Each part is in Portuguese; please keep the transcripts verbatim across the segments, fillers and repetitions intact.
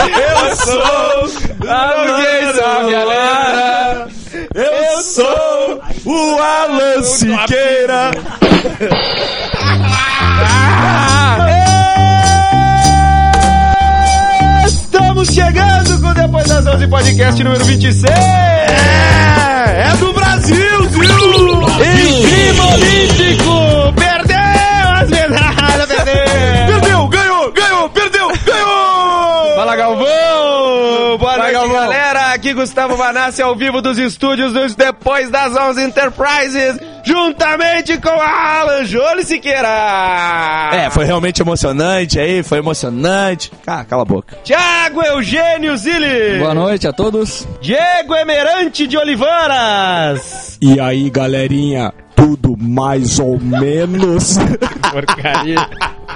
Eu sou alguém sabe a letra. Eu sou o Alan Siqueira. Estamos chegando com Depois das onze podcast número vinte e seis. É, é do Brasil, viu? Em clima olímpico. Perdeu as medalhas, perdeu. Perdeu, ganhou, ganhou, perdeu, ganhou. Fala, Galvão. Boa noite, Galvão. galera. Aqui Gustavo Banassi ao vivo dos estúdios dos Depois das onze Enterprises, juntamente com Alan Jônio Siqueira. É, foi realmente emocionante aí, foi emocionante. Ah, cala a boca. Thiago Eugênio Zilli. Boa noite a todos. Diego Emerante de Olivaras. E aí, galerinha, tudo mais ou menos? Porcaria.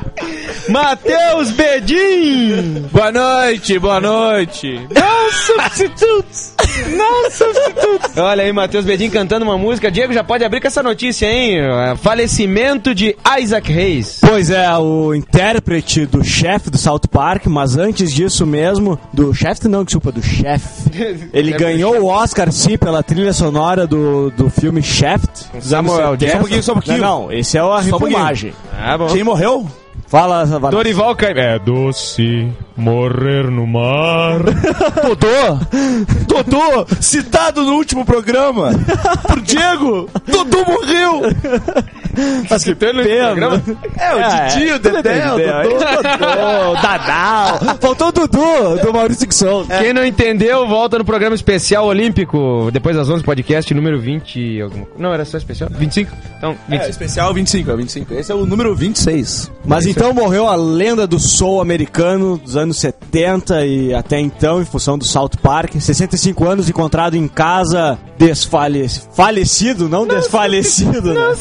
Matheus Bedin. Boa noite, boa noite. Não substitutos. Não substitutos. Olha aí, Matheus Bedin cantando uma música. Diego, já pode abrir com essa notícia, hein? Falecimento de Isaac Hayes. Pois é, o intérprete do chefe do South Park, mas antes disso mesmo, do chefe não, desculpa, do chefe. Ele ganhou o Oscar, sim, pela trilha sonora do, do filme Shaft. Samuel Jackson. Só um pouquinho, só um pouquinho. Não, não, esse é a Só um refilmagem. Ah, bom. Quem morreu? Fala, Vanessa. Dorival Caymmi. É doce morrer no mar. Dodô! Dodô, citado no último programa por Diego! Dodô morreu! Mas que pena. É, o Didi, o Dedé, o Dodô. Dodô, Dadal. Faltou o Dudu, do Maurício Dixon. Quem não entendeu, volta no programa especial olímpico, depois das onze, podcast número vinte. Alguma... Não, era só especial? vinte e cinco? Então, vinte e cinco. É, especial vinte e cinco, é vinte e cinco. Esse é o número vinte e seis. Mas então morreu a lenda do soul americano dos anos setenta e até então, em função do South Park. sessenta e cinco anos, encontrado em casa, desfalecido. Falecido, não, não desfalecido, né?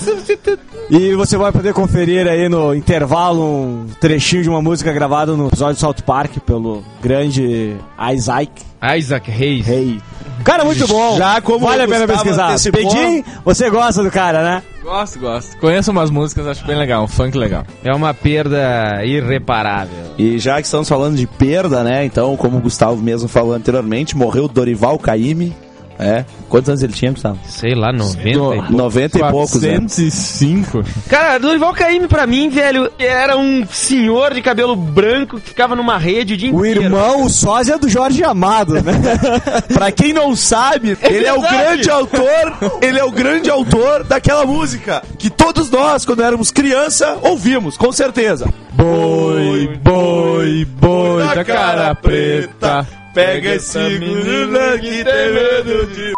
E você vai poder conferir aí no intervalo um trechinho de uma música gravada no episódio do South Park pelo grande Isaac Isaac Hayes. Hey. Cara, muito bom. Já como vale a pena pesquisar. antecipou... Pedim, você gosta do cara, né? Gosto, gosto. Conheço umas músicas, acho bem legal, um funk legal. É uma perda irreparável. E já que estamos falando de perda, né? Então, como o Gustavo mesmo falou anteriormente, morreu Dorival Caymmi. É. Quantos anos ele tinha, Gustavo? Sei lá, noventa. noventa e poucos anos. quatrocentos e cinco. Cara, Dorival Caymmi pra mim, velho, era um senhor de cabelo branco que ficava numa rede o dia O inteiro. irmão, o sósia do Jorge Amado, né? Pra quem não sabe, É ele é o verdade. grande autor, ele é o grande autor daquela música que todos nós, quando éramos criança, ouvimos, com certeza. Boi, boi, boi da cara preta. Pega esse menino que tem medo de...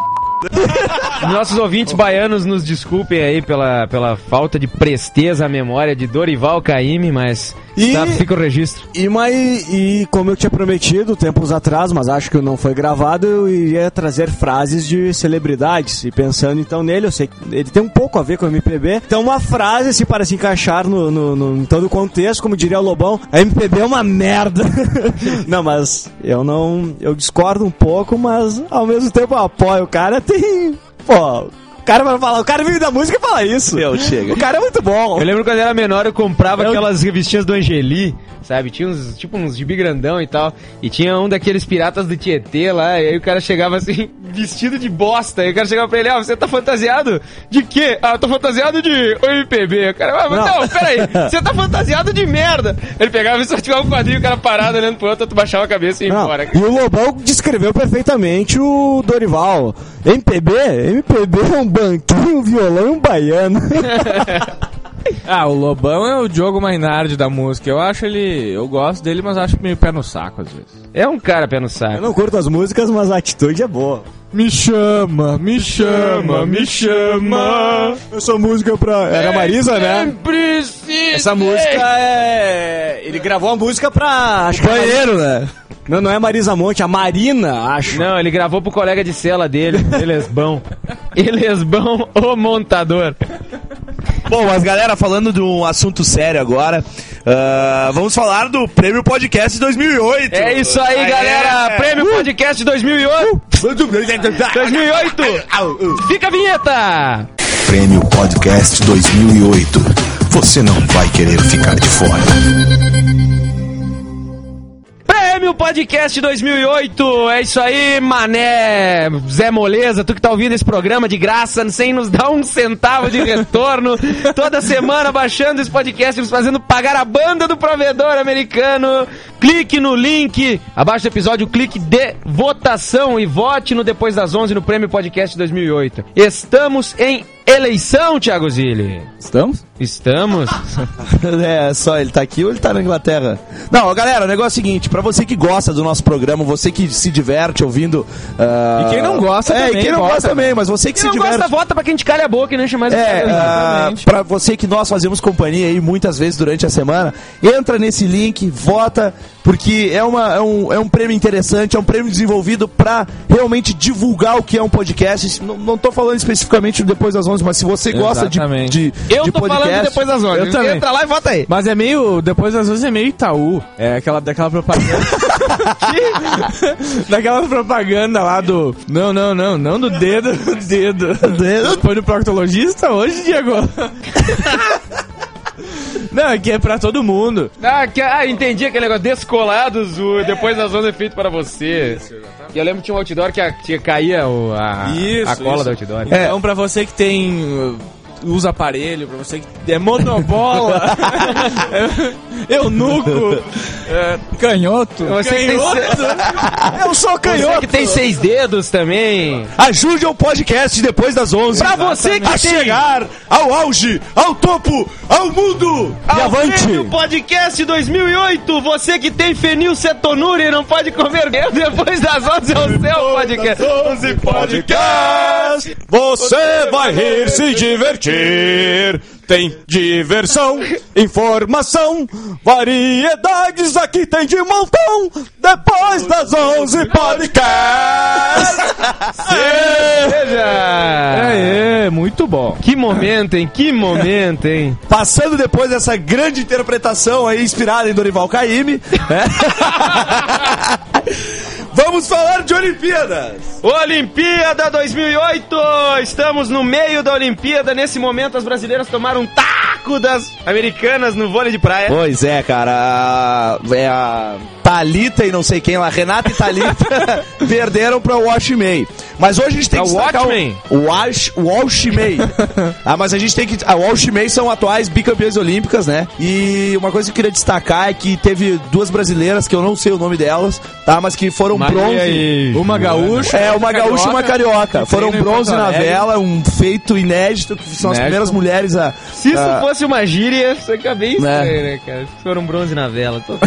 Nossos ouvintes baianos nos desculpem aí pela, pela falta de presteza à memória de Dorival Caymmi, mas E- tá, fica o registro. E, mas, e como eu tinha prometido tempos atrás, mas acho que não foi gravado, eu iria trazer frases de celebridades. E pensando então nele, eu sei que ele tem um pouco a ver com o M P B. Então uma frase assim para se encaixar no, no, no, em todo o contexto, como diria o Lobão, a M P B é uma merda. Não, mas eu não... Eu discordo um pouco, mas ao mesmo tempo eu apoio. O cara tem... Pô... O cara vai falar, o cara vive da música e fala isso. Meu, chega. O cara é muito bom. Eu lembro quando eu era menor, eu comprava Eu- aquelas revistinhas do Angeli, sabe? Tinha uns, tipo uns gibi grandão e tal. E tinha um daqueles piratas do Tietê lá, e aí o cara chegava assim, vestido de bosta. E o cara chegava pra ele, ah, você tá fantasiado de quê? Ah, eu tô fantasiado de M P B. O cara, ah, mas não, peraí, você tá fantasiado de merda. Ele pegava e sorteava um quadrinho, o cara parado olhando pro outro, tu baixava a cabeça e ia Não, embora. e o Lobão descreveu perfeitamente o Dorival. M P B? M P B é um banquinho, um violão e um baiano. Ah, o Lobão é o Diogo Mainardi da música. Eu acho ele... Eu gosto dele, mas acho meio pé no saco às vezes. É um cara pé no Eu saco. não curto as músicas, mas a atitude é boa. Me chama, me chama, me chama. Essa música pra... Era a Marisa, né? Precisa. Essa música é... Ele gravou a música pra... Acho que é Banheiro, né? Não, não é Marisa Monte, a Marina, acho. Não, ele gravou pro colega de cela dele, Elesbão. Elesbão, o montador. Bom, mas galera, falando de um assunto sério agora, uh, vamos falar do Prêmio Podcast dois mil e oito. É isso aí, Aê! galera. Prêmio Podcast dois mil e oito. dois mil e oito. Fica a vinheta. Prêmio Podcast dois mil e oito. Você não vai querer ficar de fora. Prêmio Prêmio Podcast dois mil e oito, é isso aí, mané, Zé Moleza, tu que tá ouvindo esse programa de graça, sem nos dar um centavo de retorno, toda semana baixando esse podcast, nos fazendo pagar a banda do provedor americano. Clique no link abaixo do episódio, clique de votação e vote no Depois das onze no Prêmio Podcast dois mil e oito. Estamos em eleição, Thiago Zilli. Estamos? Estamos. É, só ele tá aqui ou ele tá na Inglaterra? Não, galera, o negócio é o seguinte, pra você que gosta do nosso programa, você que se diverte ouvindo... Uh... E quem não gosta é, também. É, e quem não vota, gosta também, mas você que Quem se não diverte... gosta, vota pra quem te calha a boca e não enche mais o É, cara. uh, pra você que nós fazemos companhia aí muitas vezes durante a semana, entra nesse link, vota, porque é, uma, é, um, é um prêmio interessante, é um prêmio desenvolvido pra realmente divulgar o que é um podcast. Não, não tô falando especificamente do Depois das onze, mas se você gosta de, de, Eu de tô podcast... falando Depois das onze. Eu também. Entra lá e vota aí. Mas é meio. Depois das vezes é meio Itaú. É aquela, daquela propaganda. Daquela propaganda lá do. Não, não, não, não do dedo, do dedo. Dedo? Foi no proctologista hoje, Diego? Não, é que é pra todo mundo. Ah, que, ah, entendi aquele negócio. Descolados, o Depois das onze é feito pra você. E eu lembro que tinha um outdoor que, a, que caía o, a, Isso, a cola isso. do outdoor. Então, pra você que tem. uh, usa aparelho, pra você que é monobola, é, eunuco, é, canhoto. Você que tem canhoto. Eu sou Você canhoto. que tem seis dedos também. Ajude o podcast Depois das onze. Pra você que a tem- chegar ao auge, ao topo, ao mundo. Ao avante. Prêmio Podcast dois mil e oito, você que tem fenilcetonúria e não pode comer Depois das onze é o seu podcast. onze podcast. Você vai rir, se divertir. Tem diversão, informação, variedades aqui tem de montão. Depois das onze podcast. Veja! É, é, muito bom. Que momento, hein? Que momento, hein? Passando depois dessa grande interpretação aí inspirada em Dorival Caymmi, né? Vamos falar de Olimpíadas. Olimpíada dois mil e oito! Estamos no meio da Olimpíada. Nesse momento, as brasileiras tomaram um taco das americanas no vôlei de praia. Pois é, cara, a, é a Thalita e não sei quem lá, Renata e Thalita perderam pra Washimei. Mas hoje a gente tem É que o destacar Watchmen? o Wash, Washimei. Ah, mas a gente tem que... A Washimei são atuais bicampeãs olímpicas, né? E uma coisa que eu queria destacar é que teve duas brasileiras, que eu não sei o nome delas, tá? Mas que foram bronze. Uma gaúcha. É, uma gaúcha e uma carioca. Foram treina em bronze Porto na Alegre. vela, um feito inédito, que são as Inédito. primeiras mulheres a... Se isso a- fosse uma gíria, isso fica bem Né? estranho, né, cara? Foram bronze na vela. Tô...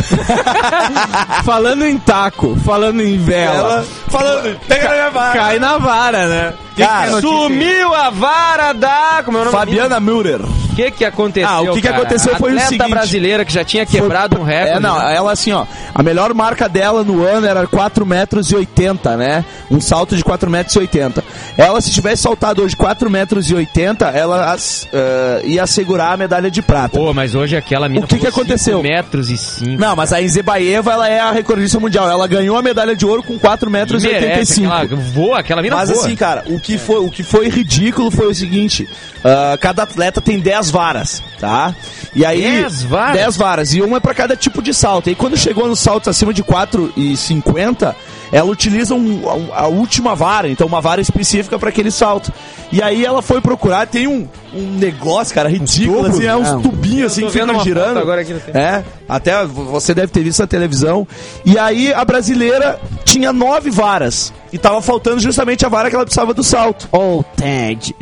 Falando em taco, falando em vela, Ela falando, pega na minha vara. cai na vara, né? Que Cara, que é notícia? Sumiu a vara da... Como é o nome? Fabiana Müller. O que que aconteceu, Ah, o que que cara? aconteceu foi o Atleta seguinte. brasileira que já tinha quebrado um recorde. É, não, ela assim, ó, a melhor marca dela no ano era quatro metros e oitenta, né? Um salto de quatro metros e oitenta. Ela, se tivesse saltado hoje quatro metros e oitenta, ela as, eh, ia assegurar a medalha de prata. Pô, mas hoje aquela mina O que que pulou aconteceu? cinco metros e cinco. Não, mas a Inzebaeva, ela é a recordista mundial. Ela ganhou a medalha de ouro com quatro metros e oitenta e Merece, cinco. aquela, voa, aquela mina Mas voa. assim, cara, o que foi, o que foi ridículo foi o seguinte: ah, cada atleta tem dez varas, tá? E aí. dez varas? dez varas. E uma é pra cada tipo de salto. E quando chegou nos saltos acima de quatro e cinquenta, ela utiliza um, a, a última vara, então uma vara específica pra aquele salto. E aí ela foi procurar, tem um, um negócio, cara, ridículo, assim, é uns Não. tubinhos assim tô que vendo ficam uma girando. foto agora aqui no tempo. É, até você deve ter visto na televisão. E aí a brasileira tinha nove varas. E tava faltando justamente a vara que ela precisava do salto. Oh, Ted.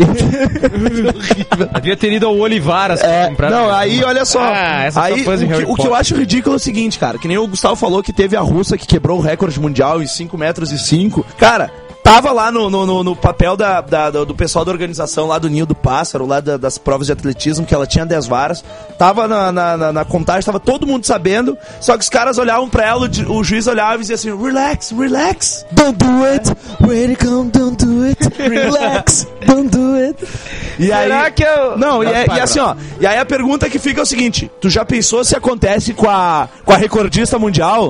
Havia ter ido ao Olivaras. É, comprar- não, aí olha só. Ah, essa aí, só fãs de o, que, Harry o que eu Potter. acho ridículo é o seguinte, cara, que nem o Gustavo falou que teve a russa que quebrou o recorde mundial em cinco metros e cinco. Cara, tava lá no, no, no- no papel da, da- do do pessoal da organização lá do Ninho do Pássaro, lá da- das provas de atletismo, que ela tinha dez varas. Tava na, na, na- na contagem, tava todo mundo sabendo, só que os caras olhavam pra ela, o, di- o juiz olhava e dizia assim, relax, relax. Don't do it. Ready, come, don't do it. Relax. Don't do it. E Será aí, que eu... Não, e, é- e assim, ó. E aí a pergunta que fica é o seguinte: tu já pensou se acontece com a, com a recordista mundial?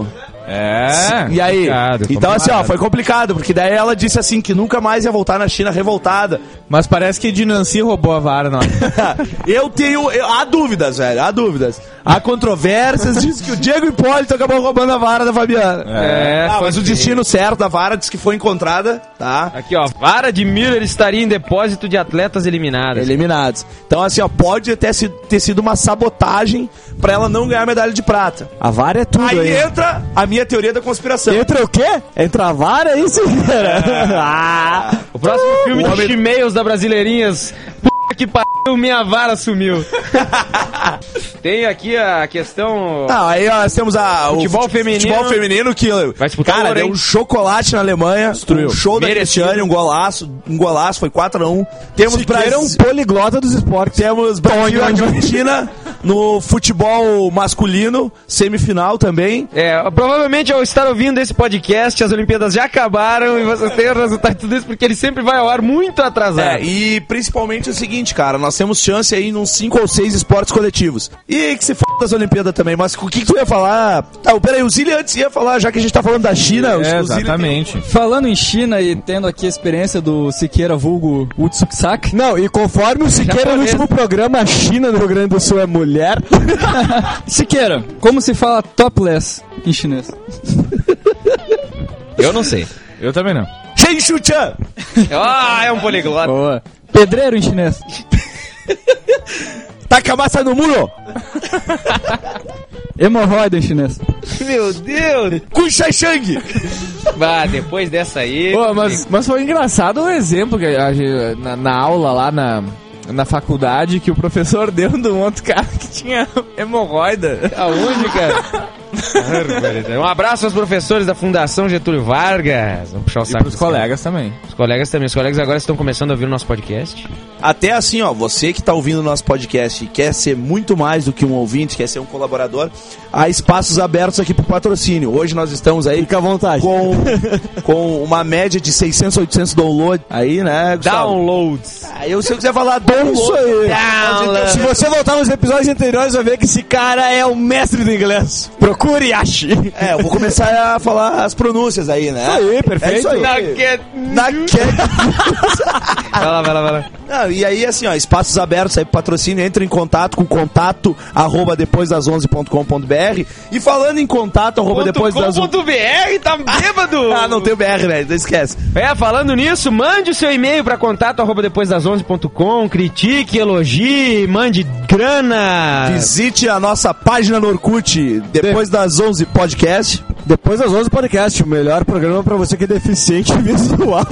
É. E aí? complicado, Então, assim, ó, complicado. foi complicado, porque daí ela disse assim que nunca mais ia voltar na China revoltada. Mas parece que de Nancy roubou a vara, não. Eu tenho. eu- há dúvidas, velho, há dúvidas. Há controvérsias, diz que o Diego Hipólito acabou roubando a vara da Fabiana. É, Ah, foi mas o sim. destino certo da vara diz que foi encontrada, tá? Aqui, ó. Vara de Miller estaria em depósito de atletas eliminadas. Eliminados. Então, assim, ó, pode ter sido, ter sido uma sabotagem pra ela não ganhar a medalha de prata. A vara é tudo Aí aí. entra a minha teoria da conspiração. Entra o quê? Entra a vara, é isso, cara? Ah. O próximo filme O de homem- Chimeos da Brasileirinhas. Puta que pariu, minha vara sumiu. Tem aqui a questão... Não, aí nós temos a, Futebol o fute- feminino. futebol feminino que, Vai disputar cara, ouro, deu hein? um chocolate na Alemanha, um show da Merecido. Cristiane, um golaço, um golaço, foi quatro a um. Temos Siqueira é um Brasil, poliglota dos esportes. temos Brasil e Argentina no futebol masculino, semifinal também. É, provavelmente ao estar ouvindo esse podcast, as Olimpíadas já acabaram e vocês têm o resultado de tudo isso, porque ele sempre vai ao ar muito atrasado. É, e principalmente o seguinte, cara, nós temos chance aí nos cinco ou seis esportes coletivos. E que se f*** das Olimpíadas também, mas o que, que tu ia falar? Ah, peraí, o Zili antes ia falar, já que a gente tá falando da China, o- É, o Zili exatamente. Falando em China e tendo aqui a experiência do Siqueira vulgo Utsuksak, Não, e conforme o Siqueira no Japonês. último programa, a China no Rio Grande do Sul é mulher. Siqueira, como se fala topless em chinês? Eu não sei. Eu também não. Shen Shu-chan! Ah, é um poliglota. Boa. Pedreiro em chinês. Takamasa no muro! Hemorroida em chinês. Meu Deus. Kushai Shang! Bah, depois dessa aí... Pô, mas, mas foi engraçado o exemplo que a gente- na, na aula lá na, na faculdade que o professor deu de um outro cara que tinha hemorroida. Aonde, cara? Barbaridade. Um abraço aos professores da Fundação Getúlio Vargas. Vamos puxar o E saco pros dos caras. colegas também. Os colegas também. Os colegas agora estão começando a ouvir o nosso podcast. Até assim, ó, você que tá ouvindo o nosso podcast e quer ser muito mais do que um ouvinte, quer ser um colaborador, há espaços abertos aqui pro patrocínio. Hoje nós estamos aí Fica à vontade. com, com uma média de seiscentos, oitocentos downloads aí, né, Gustavo? Downloads. Aí eu, se eu quiser falar download, Isso aí. Download. Se você voltar nos episódios anteriores, vai ver que esse cara é o mestre do inglês. Procure e ache. é, eu vou começar a falar as pronúncias aí, né? Isso aí, perfeito. É isso aí. Naquele... Naquele... Vai lá, vai lá, vai lá. Não, e aí, assim, ó, espaços abertos aí pro patrocínio, entra em contato com contato arroba depois das onze ponto com ponto br. E falando em contato arroba depois das onze... .com.br, tá bêbado? Ah, não tem o B R, né? Não esquece. É, falando nisso, mande o seu e-mail pra contato arroba depois das onze ponto com, critique, elogie, mande grana. Visite a nossa página no Orkut, Depois das onze Podcast. Depois das onze podcast, o melhor programa pra você que é deficiente visual.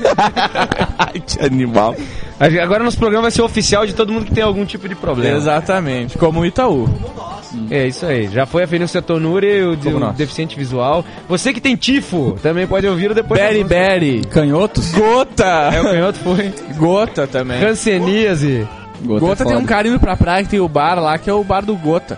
Ai, que animal. Agora nosso programa vai ser oficial de todo mundo que tem algum tipo de problema. Exatamente, como o Itaú. É isso aí. Já foi a Fenícia Tonuri, o, de- Como o nós. deficiente visual. Você que tem tifo, também pode ouvir o depois. Berry das onze. Berry. Canhotos? Gota. É, o canhoto foi. Gota também. Hanseníase. Gota é tem um foda. cara indo pra praia que tem o bar lá, que é o bar do Gota.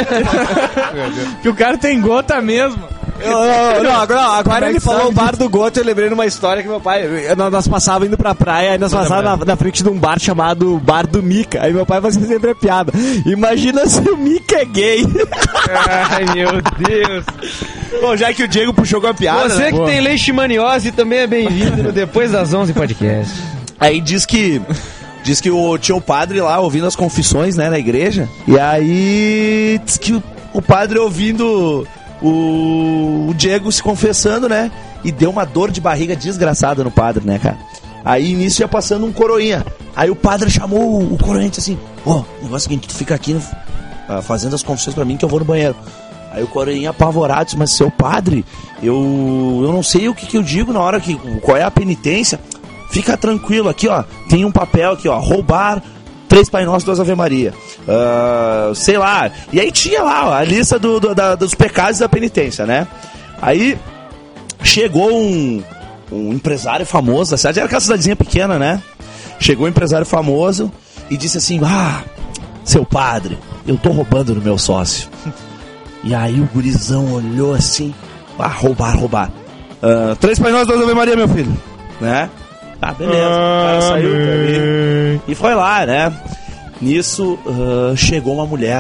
Que o cara tem gota mesmo. Não, não, não, agora, não, agora Como é ele que falou sabe o bar do Goto, eu lembrei de uma história que meu pai, eu- nós, nós passávamos indo pra praia, aí nós passávamos na, na frente de um bar chamado Bar do Mica, aí meu pai fazia sempre a piada, imagina se o Mica é gay. Ai, meu Deus. Bom, já que o Diego puxou com a piada, Você né? que tem leishmaniose também é bem-vindo no Depois das onze podcast. Aí diz que... Diz que o, tinha o padre lá ouvindo as confissões, né, na igreja. E aí diz que o, o padre ouvindo o, o Diego se confessando, né? E deu uma dor de barriga desgraçada no padre, né, cara? Aí nisso ia passando um coroinha. Aí o padre chamou o, o coroinha e disse assim: Ó, oh, negócio é o seguinte, tu fica aqui ah, fazendo as confissões pra mim que eu vou no banheiro. Aí o coroinha apavorado disse: mas seu padre, eu, eu não sei o que, que eu digo na hora que. Qual é a penitência? Fica tranquilo, aqui ó, tem um papel aqui ó, roubar três Pai Nosso, duas Ave Maria, uh, sei lá, e aí tinha lá ó, a lista do, do, da, dos pecados da penitência, né? Aí chegou um, um empresário famoso da cidade, era aquela cidadezinha pequena, né? Chegou um empresário famoso e disse assim: ah, seu padre, eu tô roubando no meu sócio. E aí o gurizão olhou assim: ah, roubar, roubar. Uh, três Pai Nosso, duas Ave Maria, meu filho, né? Ah, beleza, o cara saiu dali e foi lá, né? Nisso, uh, chegou uma mulher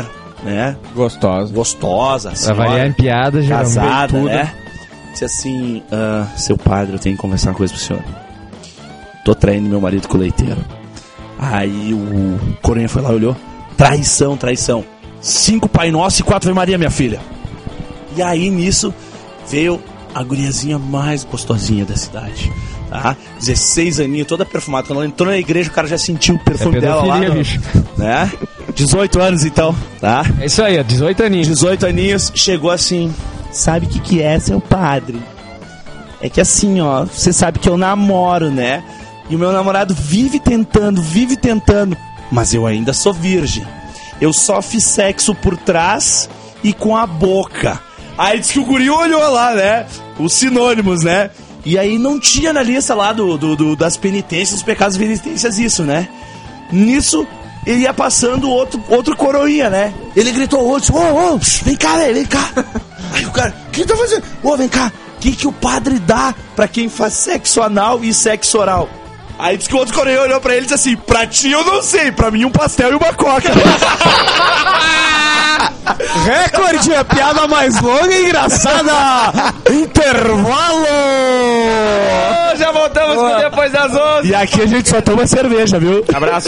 né? Gostosa. Gostosa, Pra senhora, variar em piada, já casada, tudo. né? Disse assim, ah, seu padre, eu tenho que conversar uma coisa pro senhor. Tô traindo meu marido com o leiteiro. Aí o Coronha foi lá e olhou. Traição, traição. Cinco Pai Nosso e quatro Ave Maria, minha filha. E aí, nisso, veio a guriazinha mais gostosinha da cidade. Tá? dezesseis aninhos, toda perfumada. Quando ela entrou na igreja, o cara já sentiu o perfume É dela lá. pedofilia, no- bicho. Né? dezoito anos, então. Tá? É isso aí, ó, dezoito aninhos. dezoito aninhos, chegou assim. Sabe o que que é, seu padre? É que assim, ó, você sabe que eu namoro, né? E o meu namorado vive tentando, vive tentando. Mas eu ainda sou virgem. Eu só fiz sexo por trás e com a boca. Aí disse que o guri olhou lá, né? Os sinônimos, né? E aí não tinha na lista lá do, do, do- das penitências, dos pecados e penitências isso, né? Nisso, ele ia passando outro, outro coroinha, né? Ele gritou o outro, ô, ô, vem cá, velho, vem cá. Aí o cara, o que tá fazendo? Ô, vem cá, o que, que o padre dá pra quem faz sexo anal e sexo oral? Aí disse que o outro coroinha olhou pra ele e disse assim, pra ti eu não sei, pra mim um pastel e uma coca. Recorde, a piada mais longa e engraçada. Intervalo. Já voltamos com Depois das onze. E aqui a gente só toma cerveja, viu? Abraço.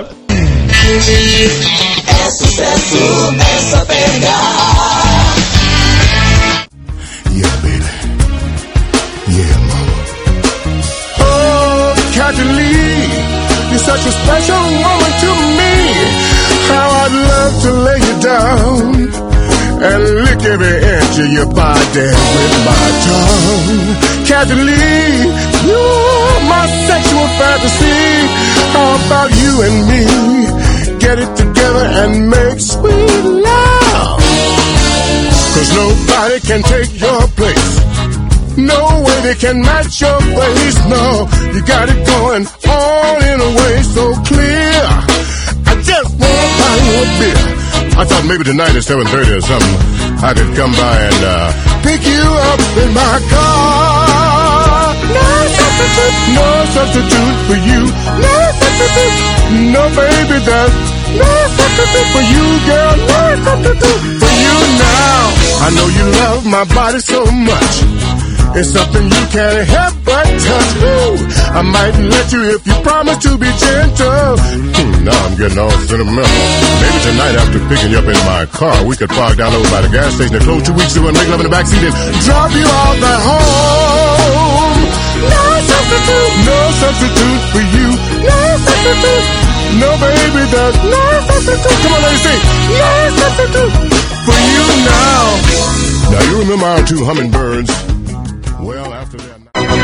Yeah, baby. Yeah, mama. Oh, Kathy Lee, you're such a special woman to me. How I'd love to lay you down and lick every inch of your body with my tongue. Kathy Lee, you're my sexual fantasy. How about you and me? Get it together and make sweet love. 'Cause nobody can take your place. No way they can match your face. No, you got it going on in a way so clear. I just wanna buy you a beer. I thought maybe tonight at seven thirty or something, I could come by and uh, pick you up in my car. No substitute, no substitute for you. No substitute, no baby, there's no substitute for you, girl. No substitute for you now. I know you love my body so much. It's something you can't help but touch. Ooh, I might let you if you promise to be gentle. Hmm, now I'm getting all sentimental. Maybe tonight after picking you up in my car, we could park down over by the gas station and close two weeks ago and make love in the backseat and drop you off at home. No substitute, no substitute for you. No substitute, no baby, there's no substitute. Come on, let me sing. No substitute for you now. Now you remember our two hummingbirds. Well, after that.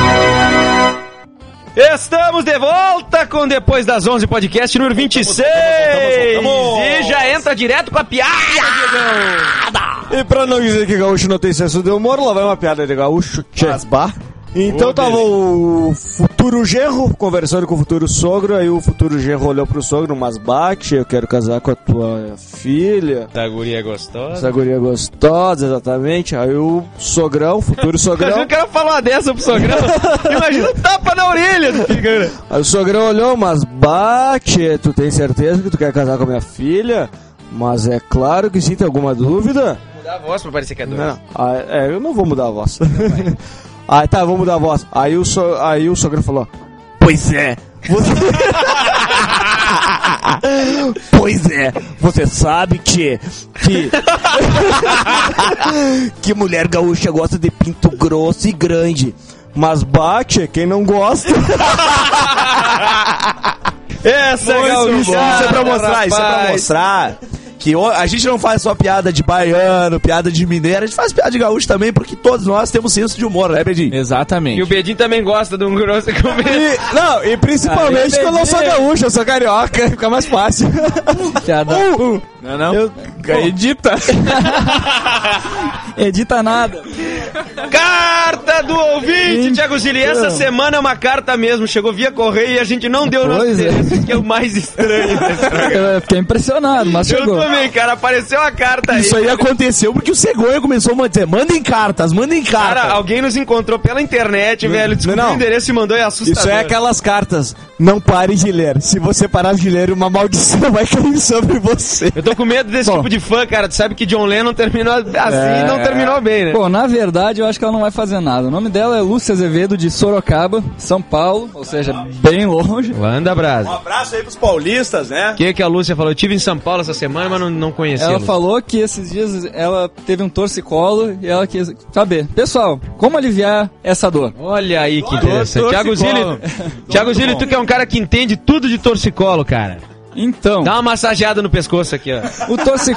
Estamos de volta com Depois das onze podcast número vinte e seis. E já entra direto com a piada, Diegão. E pra não dizer que gaúcho não tem senso de humor, lá vai uma piada de gaúcho. Tchê. Então Ô, tava o futuro genro conversando com o futuro sogro, aí o futuro genro olhou pro sogro, mas bate, eu quero casar com a tua filha. Essa guria gostosa. Essa guria gostosa, exatamente. Aí o sogrão, futuro Imagina sogrão. o cara falar uma dessa pro sogrão. Imagina o tapa na orelha do filho, cara. Aí o sogrão olhou, mas bate, tu tem certeza que tu quer casar com a minha filha? Mas é claro que sim, tem alguma dúvida? Mudar a voz pra parecer que é doce. Não, ah, é, eu não vou mudar a voz. Ah, tá, vou mudar a voz. Aí o, so, aí o sogro falou: pois é, você... pois é, você sabe que que que mulher gaúcha gosta de pinto grosso e grande, mas bate quem não gosta. Essa é gaúcha. Isso é pra mostrar, isso é pra mostrar que o- a gente não faz só piada de baiano, piada de mineiro, a gente faz piada de gaúcho também, porque todos nós temos senso de humor, né, Bedinho? Exatamente. E o Bedinho também gosta de um grosso com E, não, e principalmente Ah, quando eu sou gaúcho, eu sou carioca, fica mais fácil. Piada. Uh, Não, não. eu, Edita. Edita nada. Carta do ouvinte, Então. Thiago Zilli. Essa semana é uma carta mesmo. Chegou via correio e a gente não deu nosso Pois é. endereço, que é o mais estranho desse programa. Eu fiquei impressionado, mas Eu chegou. também, cara. Apareceu a carta aí. Isso aí aconteceu porque o Cegonha começou a dizer, mandem cartas, mandem cartas. Cara, alguém nos encontrou pela internet, velho. Descobriu não. o endereço e mandou e é assustador. isso é aquelas cartas. não pare de ler. Se você parar de ler, uma maldição vai cair sobre você. Eu tô com medo desse Bom. tipo de fã, cara. Tu sabe que John Lennon terminou assim e não terminou bem, né? Bom, na verdade, eu acho que ela não vai fazer nada. O nome dela é Lúcia Azevedo, de Sorocaba, São Paulo, ou seja, bem longe. Manda brasa. Um abraço aí pros paulistas, né? O que que a Lúcia falou? Eu estive em São Paulo essa semana, mas não, não conheci. Ela a Lúcia. falou que esses dias ela teve um torcicolo e ela quis saber, pessoal, como aliviar essa dor? Olha aí que interessante. Thiago torcicolo. Zilli, Thiago Zilli, tu que é um cara que entende tudo de torcicolo, cara. Então, Dá uma massageada no pescoço aqui, ó. o, torci...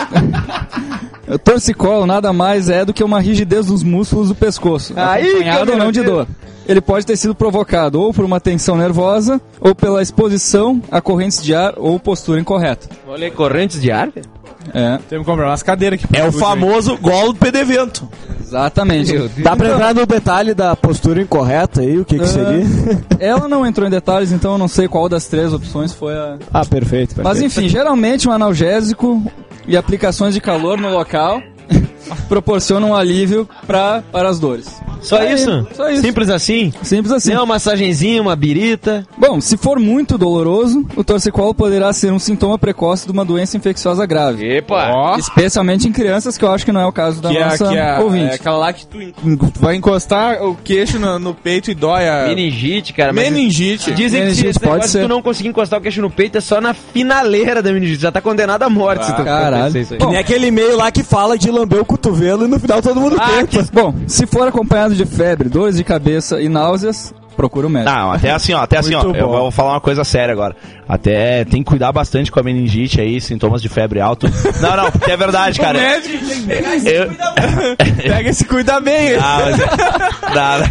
o torcicolo nada mais é do que uma rigidez dos músculos do pescoço, Aí, acompanhado ou não de Camilo. dor. Ele pode ter sido provocado ou por uma tensão nervosa, ou pela exposição a correntes de ar ou postura incorreta. Olha aí, correntes de ar. É, Temos que comprar umas cadeiras aqui. pro É o estúdio, famoso gol do P D Vento. exatamente. Meu Deus. Dá pra entrar no detalhe da postura incorreta aí, o que que Ah, seria? Ela não entrou em detalhes, então eu não sei qual das três opções foi a... Ah, perfeito, perfeito. Mas enfim, geralmente um analgésico e aplicações de calor no local proporcionam um alívio pra, para as dores. Só É, isso? só isso. Simples assim? Simples assim. Nem uma massagenzinha, uma birita. Bom, se for muito doloroso, o torcicolo poderá ser um sintoma precoce de uma doença infecciosa grave. Epa! Ó, Especialmente em crianças, que eu acho que não é o caso da que é, nossa que é, ouvinte. é aquela lá que tu, en- tu vai encostar o queixo no, no peito e dói a... Meningite, cara. Mas Meningite. dizem que Meningite esse pode negócio de ser. tu não conseguir encostar o queixo no peito é só na finaleira da meningite. Já tá condenado à morte se tu caralho. acontecer isso aí. Que nem aquele e-mail lá que fala de lamber o cotovelo e no final todo mundo Ah, tenta. Bom, se for acompanhado de febre, dores de cabeça e náuseas, procura o médico. Não, até assim, ó, até assim, ó, Muito eu bom. vou falar uma coisa séria agora. Até tem que cuidar bastante com a meningite aí, sintomas de febre alta. Não, não, porque é verdade, cara. médico tem que pegar esse Eu... Pega esse cuida bem. Ah, mas é... Nada.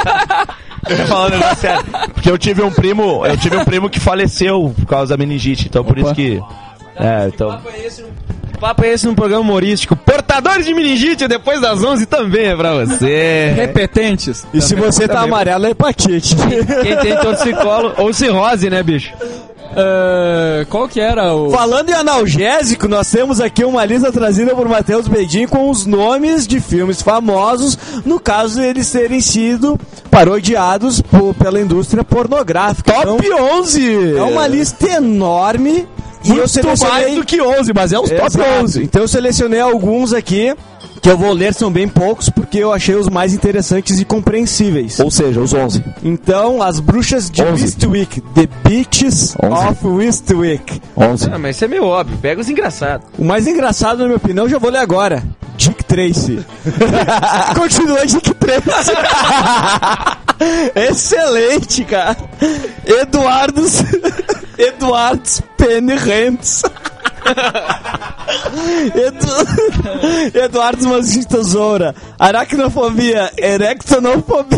Eu tô falando um negócio sério. Porque eu tive um primo, eu tive um primo que faleceu por causa da meningite, então por isso que... É, então... O papo é esse num programa humorístico. Portadores de meningite depois das onze também é pra você. Repetentes. E se você tá amarelo, é hepatite. Quem tem torcicolo ou cirrose, né, bicho? Ah, qual que era o... Falando em analgésico, nós temos aqui uma lista trazida por Matheus Bedin com os nomes de filmes famosos, no caso de eles terem sido parodiados por- pela indústria pornográfica. Top Então, onze! é uma lista enorme. E eu Muito selecionei mais do que onze, mas é os top Exato. onze. Então eu selecionei alguns aqui que eu vou ler, são bem poucos, porque eu achei os mais interessantes e compreensíveis. Ou seja, os onze. Então, As Bruxas de onze. Westwick, The Bitches onze. of Westwick. onze. Ah, mas isso é meio óbvio. Pega os engraçados. O mais engraçado, na minha opinião, eu já vou ler agora. Dick Tracy. Continua Dick Tracy. Excelente, cara. Eduardos... Eduardos Penrents. Edu... Eduardo Manzinho Tesoura. Aracnofobia, erectonofobia.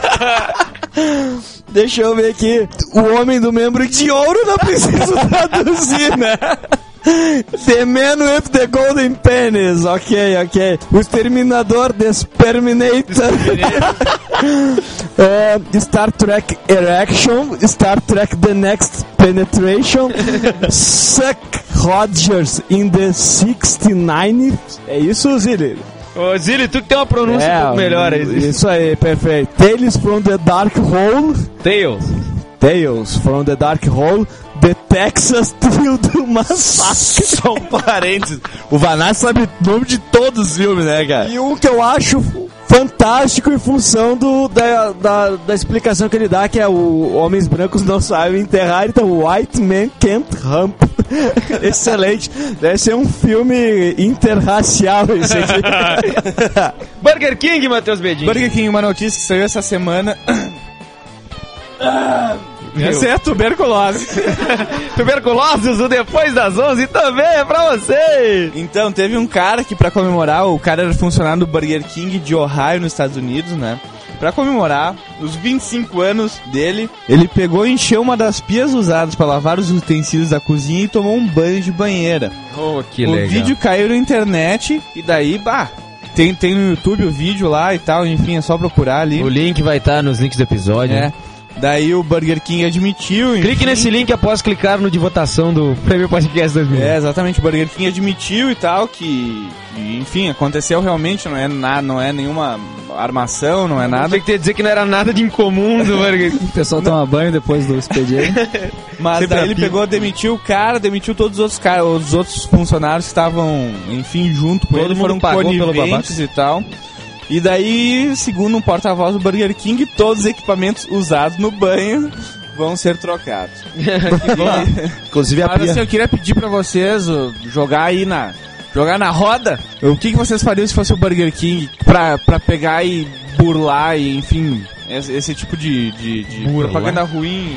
Deixa eu ver aqui. O homem do membro de ouro, não preciso traduzir, né? The Man with the Golden Penis. Ok, ok. O Exterminador, The Sperminator. É, Star Trek Erection, Star Trek The Next Penetration, Suck Rogers in the sixty nine. É isso, Zilli? Ô, Zilli, tu que tem uma pronúncia um pouco melhor aí. Zilli. Isso aí, perfeito. Tales from the Dark Hole. Tails. Tales from the Dark Hole. The Texas Trio Massacre. Só um parênteses. O Vanassi sabe o nome de todos os filmes, né, cara? E um que eu acho fantástico em função do, da, da, da explicação que ele dá, que é o Homens Brancos Não Sabem Enterrar, então White Man Can't Hump. Excelente. Deve ser um filme interracial esse aqui. Burger King, Matheus Bedin. Burger King, uma notícia que saiu essa semana. Essa é a tuberculose. Tuberculosos, o Depois das onze também é pra você. Então, teve um cara que pra comemorar, o cara era funcionário do Burger King de Ohio, nos Estados Unidos, né? Pra comemorar os vinte e cinco anos dele, ele pegou e encheu uma das pias usadas pra lavar os utensílios da cozinha e tomou um banho de banheira. Oh, que o legal. vídeo caiu na internet e daí, bah, tem, tem no YouTube o vídeo lá e tal, enfim, é só procurar ali. O link vai estar nos links do episódio. É. né? Daí o Burger King admitiu... Clique enfim. nesse link após clicar no de votação do Prêmio Podcast dois mil. É, exatamente, o Burger King admitiu e tal, que, que, enfim, aconteceu realmente, não é, nada, não é nenhuma armação, não é nada. Tem que dizer que não era nada de incomum do Burger King. O pessoal toma banho depois do expediente. Mas Sempre daí a ele pia. pegou, demitiu o cara, demitiu todos os outros caras, os outros funcionários que estavam, enfim, junto com Todo ele, mundo foram pagou pelo coniventes e tal. E daí, segundo um porta-voz do Burger King, todos os equipamentos usados no banho vão ser trocados. Inclusive a Mas assim, pia. eu queria pedir pra vocês uh, jogar aí na... Jogar na roda. O que, que vocês fariam se fosse o Burger King pra, pra pegar e burlar e, enfim, esse, esse tipo de, de, de propaganda ruim?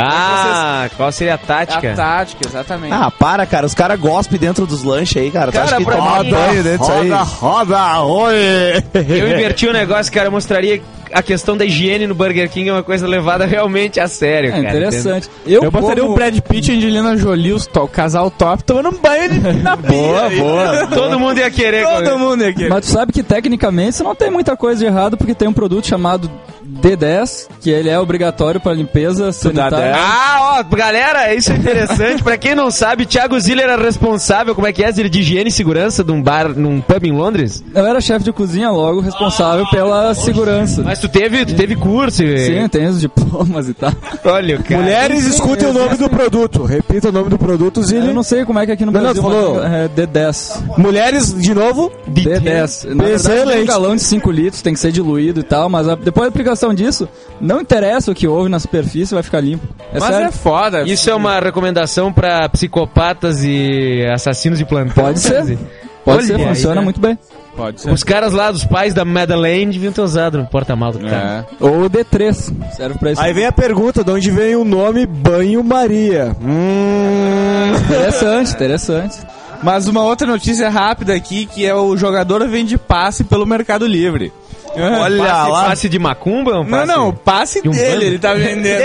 Ah, qual seria a tática? A tática, exatamente. Ah, para, cara. Os caras gospem dentro dos lanches aí, cara. Tu Cara, acha que pra tomar mim- banho dentro disso aí? roda, oi! Eu inverti o negócio, cara, eu mostraria a questão da higiene no Burger King é uma coisa levada realmente a sério, É cara. interessante. Eu, botaria como- o Brad Pitt e a Angelina Jolie, os to- o casal top, tomando um banho de- na pia. Boa, boa. entendeu? Todo mundo ia querer. Todo mundo aqui. Mas tu sabe que tecnicamente isso não tem muita coisa de errado, porque tem um produto chamado D dez, que ele é obrigatório para limpeza sanitária. Ah, ó, galera, isso é interessante. Pra quem não sabe, Thiago Ziller era responsável, como é que é, Ziller, de higiene e segurança de um bar, num pub em Londres? Eu era chefe de cozinha, logo responsável pela segurança. Mas tu teve, tu teve curso. e- Sim, tem os diplomas e tal. Olha o cara. Mulheres, escutem o nome do produto. Repita o nome do produto, Eu Zilli. não sei como é que aqui no Não, não, Brasil tu falou- mas é D dez. Mulheres, de novo. D dez. Na verdade, Excelente. um galão de cinco litros tem que ser diluído e tal, mas a- depois da aplicação disso, não interessa o que houve na superfície, vai ficar limpo. É Mas sério? é foda. Isso é uma recomendação pra psicopatas e assassinos de plantão? Pode ser. Pode ser, Olha aí, funciona né? muito bem. Pode ser. Os caras lá dos pais da Madeleine deviam ter usado no porta-malas do cara. É. Ou o D três, serve pra isso. Aí vem a pergunta, de onde vem o nome Banho Maria? Hum... Interessante, interessante. Mas uma outra notícia rápida aqui, que é o jogador vende passe pelo Mercado Livre. Olha Passe, lá. passe de macumba? Um Não, passe- não, o passe de um dele, bando? ele tá vendendo.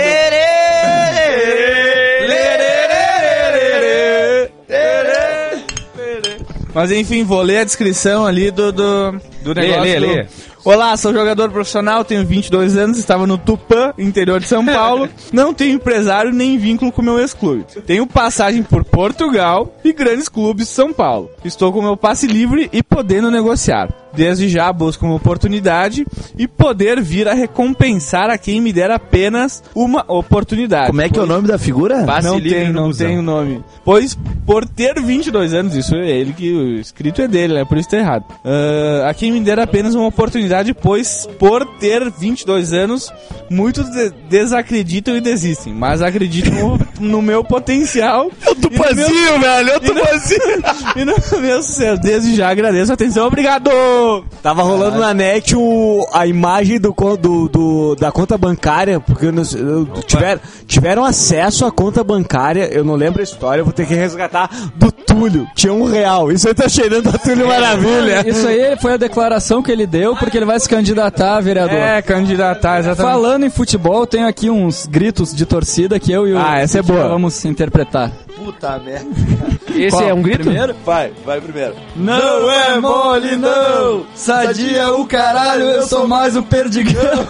Mas enfim, vou ler a descrição ali do, do, do Lê, negócio. lê, do... lê. Olá, sou jogador profissional, tenho vinte e dois anos, estava no Tupã, interior de São Paulo. Não tenho empresário nem vínculo com meu ex-clube. Tenho passagem por Portugal e grandes clubes de São Paulo. Estou com meu passe livre e podendo negociar. Desde já busco uma oportunidade e poder vir a recompensar a quem me der apenas uma oportunidade. Como é que é o nome da figura? Passe Não livre tem, no não busão. tem o nome. Pois, por ter vinte e dois anos, isso é ele que o escrito é dele, né? Por isso tá errado. Ah, a quem me der apenas uma oportunidade, pois por ter vinte e dois anos, muitos de- desacreditam e desistem. Mas acreditam no, no meu potencial. Eu tô vazio, velho. Eu tô vazio. E no meu sucesso. Desde já agradeço a atenção. Obrigado! Tava rolando na net o, a imagem do, co- do, do- da conta bancária, porque nos- eu- tiver, tiveram acesso à conta bancária, eu não lembro a história, eu vou ter que resgatar, do Túlio. Tinha um real. Isso aí tá cheirando a Túlio Maravilha. Isso aí foi a declaração que ele deu, porque ele vai se candidatar a vereador. É, candidatar, exatamente. Falando em futebol, tenho aqui uns gritos de torcida que eu e o Ah, essa é Kiki boa. vamos interpretar. Puta merda. Esse Qual? é um grito? Primeiro? Vai, vai primeiro. Não é mole, não! Sadia o caralho, eu sou mais um perdigão.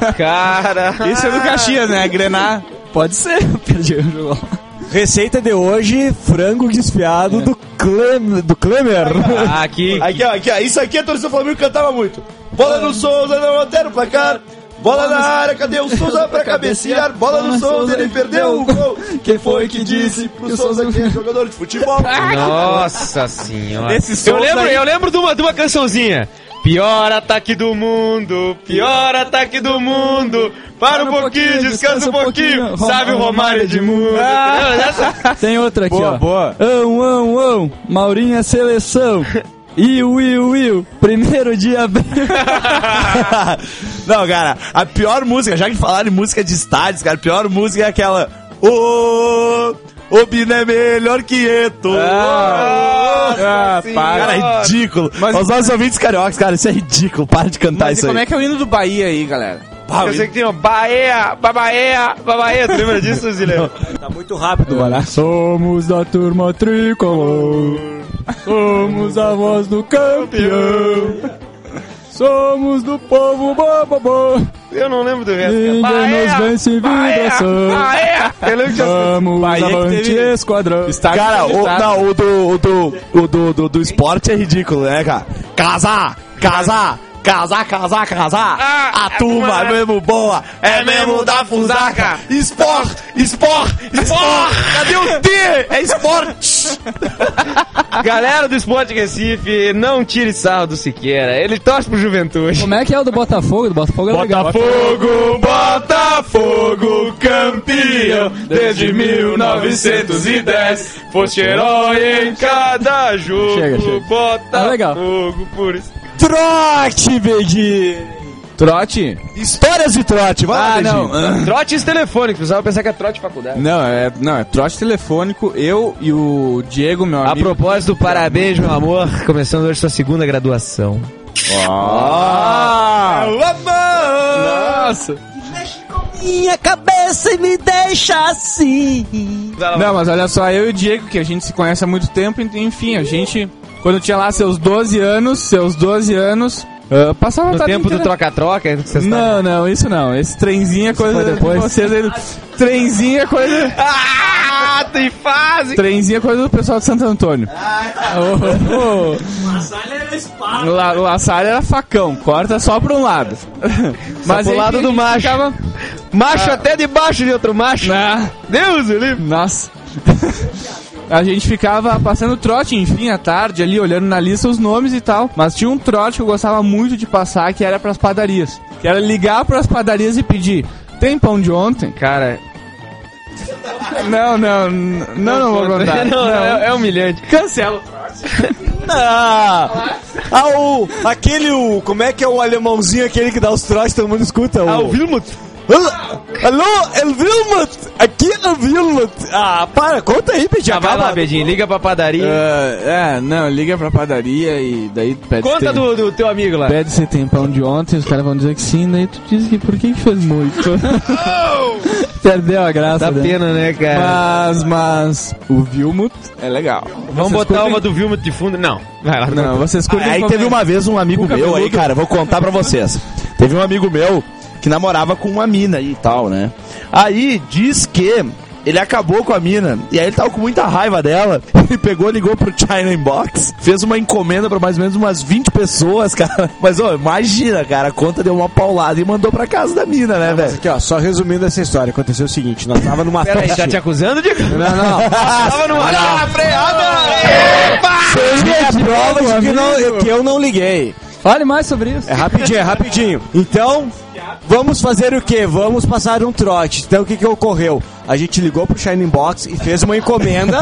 Cara. Isso é do Caxias, né? Grenar. Pode ser, perdigão jogou. Receita de hoje, frango desfiado do, Clem, do Klemer. Ah, aqui. Aqui, ó, aqui, ó. Isso aqui a torcida do Flamengo cantava muito. Bola no Souza, não altera o placar. Bola na área, cadê o Souza pra cabecear? Bola no Souza, ele perdeu o gol. Quem foi que disse Pro Souza que é jogador de futebol. Nossa senhora. Esse eu Souza lembro, aí- eu lembro de uma, de uma cançãozinha. Pior ataque do mundo, pior ataque do mundo. Para um pouquinho, descansa um pouquinho. Sabe o Romário Edmundo. Ah. Tem outra aqui, Boa, ó. boa. Ão, ão, ão, Maurinho é seleção. Iu, iu, iu, primeiro de abril. Não, cara, a pior música, já que falaram em música de estádios, cara, a pior música é aquela. Ô, o Bino é melhor que Eto. Ah, ah, para. Cara, é ridículo. Mas- Os nossos ouvintes cariocas, cara, isso é ridículo. Para de cantar Mas e isso como aí. é que é o hino do Bahia aí, galera? Eu sei que tem uma Bahia, Babaia, Babaia. Tu lembra disso, Zileu? Tá muito rápido, mano. Somos da turma tricolor. Somos a voz do campeão. Somos do povo bababô. Eu não lembro do resto. Ninguém nos vence em vibração. Bahia! Eu lembro que tinha... Vamos, Bahia que avante, teve- esquadrão. Estádio Cara, o, visitado. não, o do, o do, o do, do, do esporte é ridículo, né, cara? Casar, casar, casar, casar, casar. Ah, a turma é mesmo boa, é mesmo da fusaca. Esporte, esporte, esporte. Cadê o T? É esporte. Galera do Esporte Recife, não tire sarro do Siqueira. Ele torce pro Juventude. Como é que é o do Botafogo? Do Botafogo é legal. Botafogo, Botafogo, campeão desde mil novecentos e dez. Foste herói em cada jogo. Chega, chega. Botafogo, Ah, legal. por isso. Trote, Bedinho! Trote? Histórias de trote, vai lá, Ah, Beijinho. não. Trotes telefônicos, precisava pensar que é trote de faculdade. Não, é, não, é trote telefônico. Eu e o Diego, meu A amigo. propósito, parabéns, meu amor. Começando hoje sua segunda graduação. Ah, Nossa! Minha cabeça e me deixa assim. Não, mas olha só, eu e o Diego, que a gente se conhece há muito tempo, ent- enfim, a gente, quando tinha lá seus doze anos, seus doze anos, ah, passava a No tarde tempo do inteira- troca-troca, que vocês Não, não, isso não. Esse trenzinho é coisa foi depois? de vocês aí. Trenzinho é coisa. Ah, tem fase! Trenzinho é coisa do pessoal de Santo Antônio. Oh, oh. La, La Salle era facão, corta só pra um lado. Mas pro enfim, lado a do gente macho. ficava- Macho até debaixo de outro macho. Ah, Deus, eu livre. nossa. A gente ficava passando trote, enfim, à tarde ali, olhando na lista os nomes e tal. Mas tinha um trote que eu gostava muito de passar, que era pras padarias. Que era ligar pras padarias e pedir: tem pão de ontem? Cara, Não, não, n- não, não vou contar. Não, não, é, é humilhante. Cancela. Ah, ah o, aquele, o, como é que é o alemãozinho, aquele que dá os trotes, todo mundo escuta? Ah, o Vilmut. Ah, alô, é o Vilmut! Aqui é o Vilmut! Ah, para, conta aí, Pedro. Já vai lá, Bedinho, liga pra padaria. Ah, é, não, liga pra padaria e daí pede se Conta tem- do, do teu amigo lá. Pede se tem pão de ontem, os caras vão dizer que sim, daí tu diz que por que que fez muito? Perdeu a graça. Dá né? pena, né, cara? Mas, mas, o Vilmut é legal. Vamos Vocês botar curtem- uma do Vilmut de fundo? Não. Vai lá. Não, vocês curtem Aí comer. teve uma vez um amigo O meu aí, cabeludo. cara, vou contar pra vocês. Teve um amigo meu que namorava com uma mina aí e tal, né? Aí diz que ele acabou com a mina e aí ele tava com muita raiva dela. Ele pegou, ligou pro China Inbox, fez uma encomenda pra mais ou menos umas vinte pessoas, cara. Mas, ó, imagina, cara, a conta deu uma paulada e mandou pra casa da mina, né, velho? Aqui, ó, só resumindo essa história, aconteceu o seguinte, nós tava numa Pera aí, festa... tá te acusando, Diego? Não, não. Tava numa... Ah, freada! Tem a prova de que, não, que eu não liguei. Fale mais sobre isso. É rapidinho, é rapidinho. Então, vamos fazer o quê? Vamos passar um trote. Então, o que que ocorreu? A gente ligou pro Shining Box e fez uma encomenda.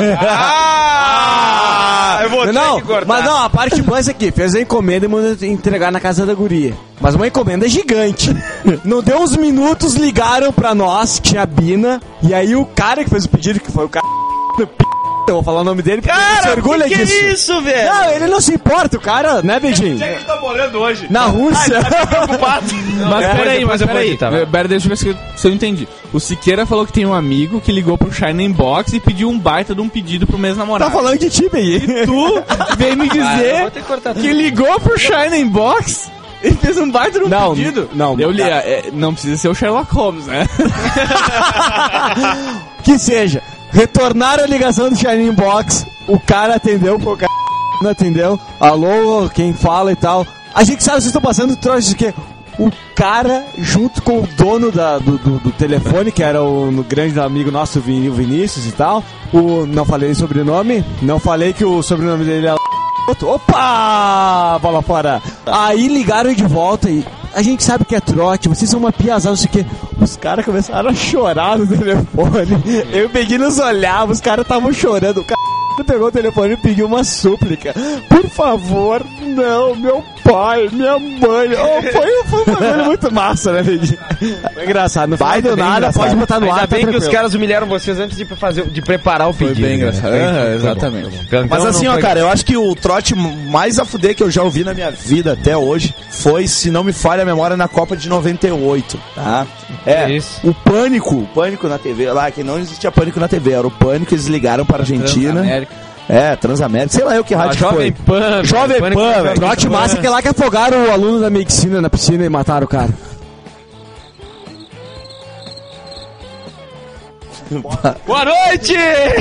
Ah! Eu vou ter Não, que cortar. mas não, a parte boa é essa aqui. Fez a encomenda e mandou entregar na casa da guria. Mas uma encomenda gigante. Não deu uns minutos, ligaram pra nós, tinha a Bina. E aí o cara que fez o pedido, que foi o cara do p... Eu vou falar o nome dele, porque ele se Cara, orgulha que que disso. é isso, velho? Não, ele não se importa, o cara, né, Beijinho? Onde é que tu tá morando hoje? Na Rússia. Mas É, peraí, depois mas eu vou peraí. editar, vai. Pera, deixa eu ver se eu, se eu entendi. O Siqueira falou que tem um amigo que ligou pro Shining Box e pediu um baita de um pedido pro mês namorado. Tá falando de ti, Beijinho. Tu veio me Ah, eu dizer vou ter que cortar que ligou pro Shining Box e fez um baita de um Não, pedido. não, Eu li, tá. é, não precisa ser o Sherlock Holmes, né? Que seja, retornaram a ligação do Shining Box, o cara atendeu, o cara não atendeu, alô, quem fala e tal. A gente sabe, vocês estão passando troço de quê? O cara, junto com o dono da, do, do, do telefone, que era o grande amigo nosso, Vin- o Vinícius e tal, o, não falei o sobrenome, não falei que o sobrenome dele é... Opa! Bola fora! Aí ligaram de volta e a gente sabe que é trote, vocês são uma piazada, não sei o que. Os caras começaram a chorar no telefone. Eu peguei nos olhar, os caras estavam chorando. O cara pegou o telefone e pediu uma súplica. Por favor, não, meu pai, minha mãe. Oh, foi, foi um bagulho muito massa, né, Beguinho? Foi engraçado. Não vai do nada, pode botar no Ainda ar, tá bem que os tranquilo. caras humilharam vocês antes de, fazer, de preparar o pedido. bem engraçado. né? Ah, Foi- foi exatamente. bom, foi bom. Então, Mas não assim, ó, foi- cara, eu acho que o trote mais a fuder que eu já ouvi na minha vida até hoje foi, se não me falha a memória, na Copa de noventa e oito, tá? É, Que isso? o Pânico, o Pânico na T V, lá, que não existia Pânico na T V, era o Pânico, eles ligaram para a Argentina. Transamérica. É, Transamérica, sei lá eu que Ah, rádio que Jovem foi. Pan. Jovem Pânico, Pan, Jovem velho. Trote massa que é lá que afogaram o aluno da medicina na piscina e mataram o cara. Boa noite!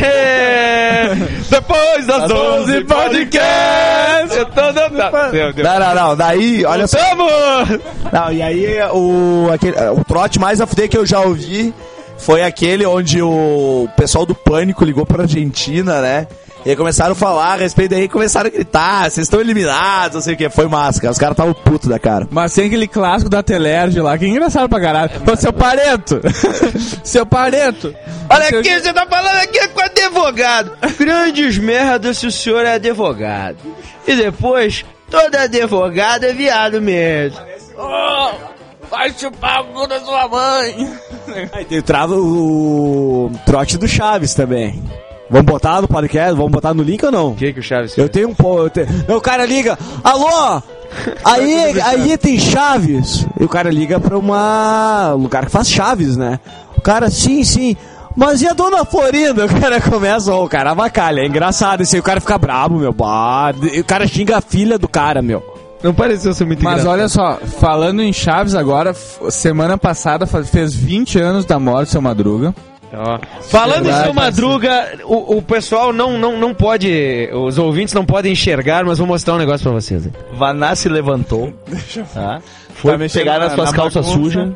Depois das doze podcast! Eu tô dando... Meu Deus. Não, não, não. Daí, olha só. Vamos! Não, e aí o, aquele, o trote mais a fuder que eu já ouvi foi aquele onde o pessoal do Pânico ligou pra Argentina, né? E aí começaram a falar a respeito, daí começaram a gritar, vocês estão eliminados, não sei o que. Foi massa, cara. Os caras estavam putos da cara. Mas tem aquele clássico da Telerge lá, que é engraçado pra caralho. Ô, seu Pareto! Seu Pareto! Olha Seu... aqui, você tá falando aqui com advogado. Grandes merdas se o senhor é advogado. E depois, todo advogado é viado mesmo. Oh, vai chupar o cu da sua mãe. Aí tem o, trava, o trote do Chaves também. Vamos botar no podcast? Vamos botar no link ou não? O que que o Chaves Eu tenho um pô. Tenho... Não, o cara liga. Alô? Aí, aí tem Chaves. E o cara liga pra uma. Um lugar que faz Chaves, né? O cara, sim, sim. Mas e a dona Florinda? O cara começa, ó, o cara avacalha. É engraçado isso aí. O cara fica brabo, meu. Bah, o cara xinga a filha do cara, meu. Não pareceu ser muito Mas engraçado. olha só, falando em Chaves agora, f- semana passada fez vinte anos da morte do Seu Madruga. Ó. Falando Verdade, em Seu Madruga, o, o pessoal não, não, não pode, os ouvintes não podem enxergar, mas vou mostrar um negócio pra vocês. Vaná se levantou, tá? Foi Tá mexendo pegar na- nas suas na calças bagunça. sujas.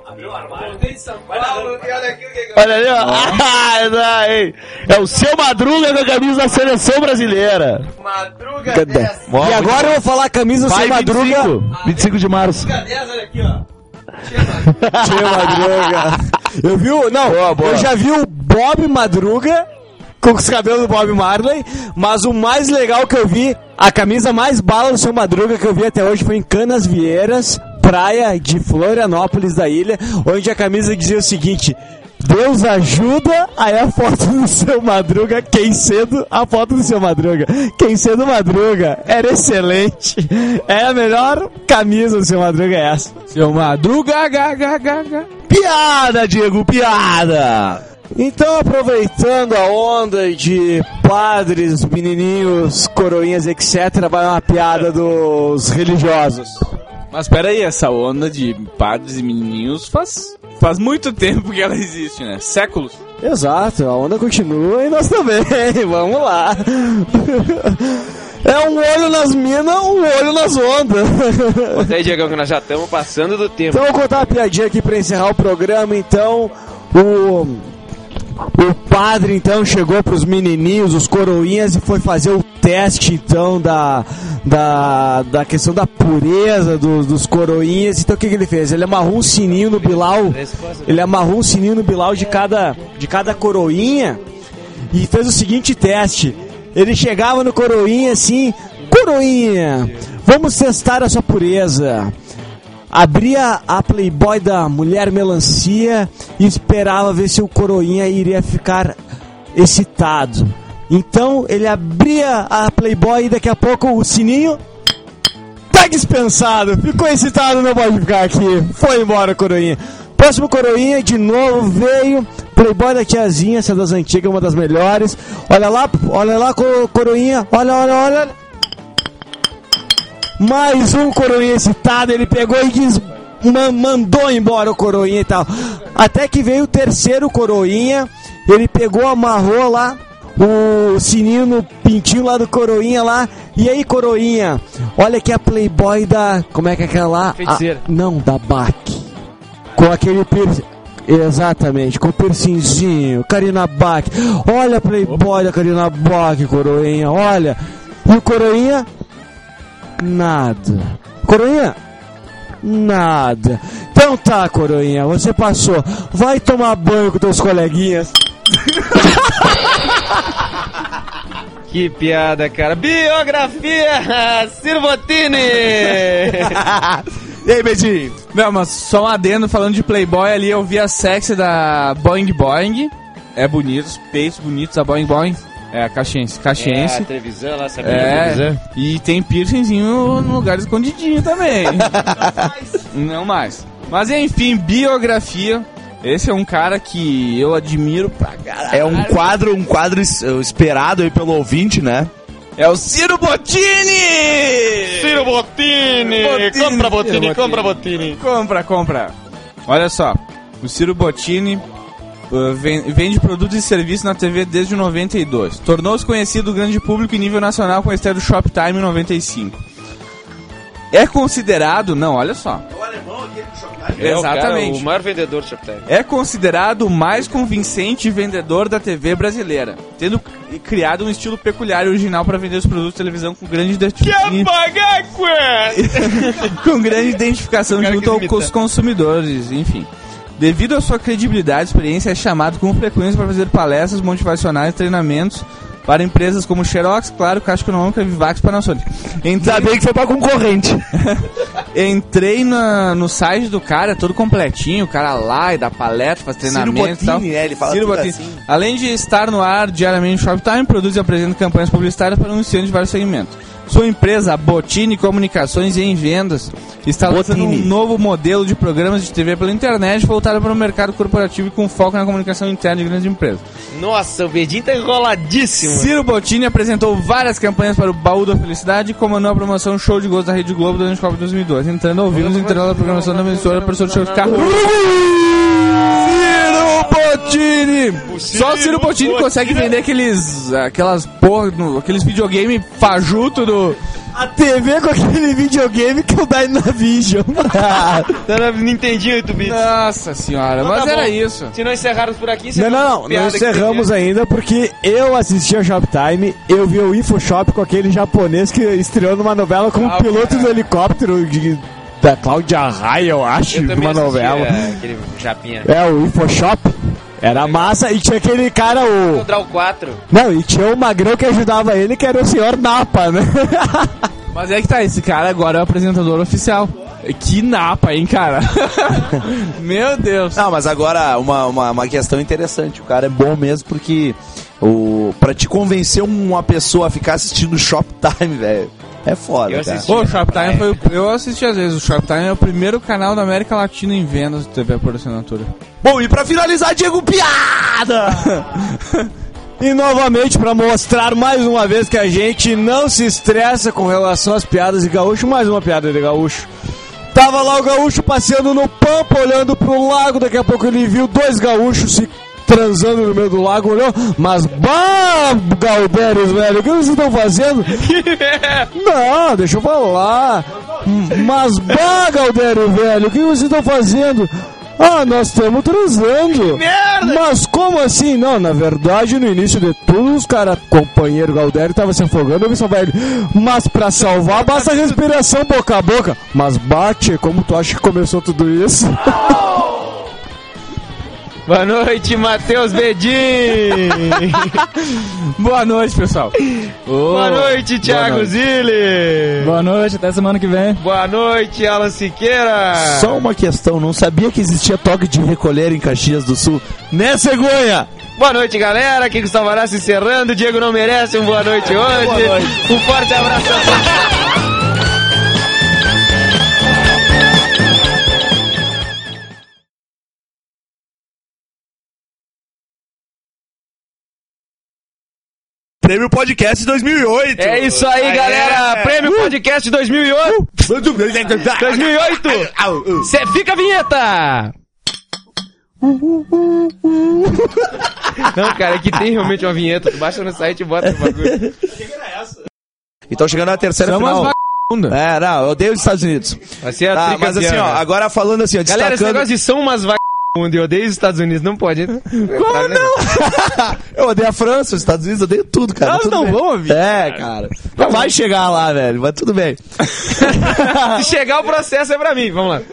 Olha ali, ó. Ah, não, hein? É o Seu Madruga com a camisa da seleção brasileira. Madruga Cadê? Ó, E agora eu vou falar a camisa do Vai, Seu Madruga. vinte e cinco, vinte e cinco de março. Seu Madruga. Eu vi o. Não, Boa, boa. eu já vi o Bob Madruga com os cabelos do Bob Marley, mas o mais legal que eu vi, a camisa mais bala do Seu Madruga que eu vi até hoje foi em Canas Vieiras, praia de Florianópolis da ilha, onde a camisa dizia o seguinte: Deus ajuda, aí a foto do Seu Madruga, quem cedo, a foto do Seu Madruga, quem cedo Madruga, era excelente, é a melhor camisa do Seu Madruga, é essa. Seu Madruga, ga, ga, ga, ga. Piada, Diego, piada. Então, aproveitando a onda de padres, menininhos, coroinhas, etcétera, vai uma piada dos religiosos. Mas peraí, essa onda de padres e menininhos faz, faz muito tempo que ela existe, né? Séculos. Exato, a onda continua e nós também, vamos lá. É um olho nas minas, um olho nas ondas. Conta aí, Diego, que nós já estamos passando do tempo. Então, eu vou contar uma piadinha aqui pra encerrar o programa. Então, o... O padre, então, chegou pros menininhos, os coroinhas, e foi fazer o teste, então, da, da, da questão da pureza dos, dos coroinhas. Então, o que, que ele fez? Ele amarrou um sininho no bilau, ele amarrou um sininho no bilau de cada, de cada coroinha e fez o seguinte teste. Ele chegava no coroinha assim: coroinha, vamos testar a sua pureza. Abria a Playboy da Mulher Melancia e esperava ver se o coroinha iria ficar excitado. Então ele abria a Playboy e daqui a pouco o sininho tá dispensado. Ficou excitado, não pode ficar aqui. Foi embora, coroinha. Próximo coroinha, de novo, veio Playboy da tiazinha, essa das antigas, uma das melhores. Olha lá, olha lá, coroinha. Olha, olha, olha. Mais um coroinha excitado, ele pegou e diz, ma- mandou embora o coroinha e tal. Até que veio o terceiro coroinha, ele pegou, amarrou lá o sininho no pintinho lá do coroinha lá. E aí, coroinha, olha aqui a Playboy da... Como é que é aquela lá? Feiticeira. A, não, da Bach. Com aquele piercing... Exatamente, com o piercingzinho, Karina Bach. Olha a Playboy da Karina Bach, coroinha, olha. E o coroinha... Nada. Coroinha? Nada. Então tá, coroinha, você passou. Vai tomar banho com teus coleguinhas. Que piada, cara. Biografia Ciro Bottini. E aí, Bedinho? Não, mas só um adendo, falando de Playboy ali, eu vi a sexy da Boing Boing. É bonito, os peitos bonitos da Boing Boing. É, caxiense, É, caxiense. a televisão lá, sabe? a É, televisão. e tem piercingzinho no lugar escondidinho também. Não mais. Mas enfim, biografia. Esse é um cara que eu admiro pra caralho. É um quadro, um quadro es- esperado aí pelo ouvinte, né? É o Ciro Bottini! Ciro Bottini. Bottini, Compra Bottini, Ciro compra Bottini. Compra, compra. Olha só, o Ciro Bottini, uh, vende produtos e serviços na T V desde noventa e dois. Tornou-se conhecido do grande público em nível nacional com a estreia do Shoptime em noventa e cinco. É considerado... Não, olha só. O alemão aqui do Shoptime. É, Exatamente. O, cara, o maior vendedor do Shoptime. É considerado o mais convincente vendedor da T V brasileira, tendo criado um estilo peculiar e original para vender os produtos de televisão com grande identificação. Quer pagar, com grande identificação junto aos consumidores, enfim. Devido à sua credibilidade e experiência, é chamado com frequência para fazer palestras motivacionais e treinamentos para empresas como Xerox, Claro, Caixa Econômica, Vivax e Panasonic. Entrei... Ainda bem que foi pra concorrente. Entrei na, no site do cara, todo completinho, o cara lá e dá palestra, faz treinamento e tal. É, ele fala Ciro tudo Bottini. assim. Além de estar no ar diariamente no Shoptime, produz e apresenta campanhas publicitárias para anunciantes de vários segmentos. Sua empresa, a Bottini Comunicações e em Vendas, está lançando um novo modelo de programas de T V pela internet voltado para o mercado corporativo e com foco na comunicação interna de grandes empresas. Nossa, o Bedinho tá enroladíssimo. Ciro Bottini apresentou várias campanhas para o Baú da Felicidade e comandou a promoção Show de Gols da Rede Globo durante o Copa dois mil e dois, entrando ao vivo no intervalo da programação da emissora para o sorteio de carro. Ciro Bottini! Só o Ciro Bottini consegue vender aqueles, aquelas porra, no, aqueles videogame fajuto do... A T V com aquele videogame que o Dynavision. Tá no Nintendinho oito bits. Nossa senhora, Então mas tá era bom. isso. Se não encerrarmos por aqui, você Não, não, não, não encerramos ainda porque eu assisti a Shoptime, eu vi o InfoShop com aquele japonês que estreou numa novela com Ah, um piloto cara. do helicóptero de, da Cláudia Raia, eu acho, Eu de também uma assisti, novela. é, aquele japinha. É, o InfoShop. Era massa e tinha aquele cara, o... Encontrar o quatro. Não, e tinha o magrão que ajudava ele, que era o senhor Napa, né? Mas é que tá, esse cara agora é o apresentador oficial. Que napa, hein, cara? Meu Deus. Não, mas agora uma, uma, uma questão interessante. O cara é bom mesmo porque o, pra te convencer uma pessoa a ficar assistindo Shoptime, velho, é foda, Eu cara. assisti. Pô, o Shoptime foi o, eu assisti às vezes. O Shoptime é o primeiro canal da América Latina em vendas de T V por assinatura. Bom, e pra finalizar, Diego Piada! E novamente, pra mostrar mais uma vez que a gente não se estressa com relação às piadas de gaúcho, mais uma piada de gaúcho. Tava lá o gaúcho passeando no pampa, olhando pro lago, daqui a pouco ele viu dois gaúchos se transando no meio do lago, olhou, mas bah, Galdérios, velho, o que vocês estão fazendo? Não, deixa eu falar. Mas bah, Galdério, velho, o que vocês estão fazendo? Ah, nós estamos transando. merda! Mas como assim? Não, na verdade, no início de tudo, os caras, companheiro Galdério, tava se afogando, eu vi salvar ele. Mas pra salvar, basta respiração boca a boca. Mas bate, como tu acha que começou tudo isso? Boa noite, Matheus Bedin. Boa noite, pessoal. Boa noite, Thiago noite. Zilli. Boa noite, até semana que vem. Boa noite, Alan Siqueira. Só uma questão, não sabia que existia toque de recolher em Caxias do Sul, né, cegonha? Boa noite, galera. Aqui Gustavo Arassi encerrando. O Diego não merece um boa noite hoje. Boa noite. Um forte abraço a todos. Prêmio Podcast dois mil e oito. É isso aí, Aê. galera. Prêmio Podcast dois mil e oito. dois mil e oito. Cê fica a vinheta. Não, cara, aqui tem realmente uma vinheta. Tu baixa no site e bota o bagulho. Então chegando na terceira São final. umas vagabundas. É, não, eu odeio os Estados Unidos. Vai ser a Ah, tricampeã, mas assim, ó, né? agora falando assim, ó, Galera, esse destacando... negócio de são umas vagabundas e odeio os Estados Unidos não pode. Como não? Eu odeio a França, os Estados Unidos, eu odeio tudo, cara. Elas tudo não bem. vão ouvir. É, cara. Não vai chegar lá, velho, mas tudo bem. Se chegar o processo é pra mim, vamos lá.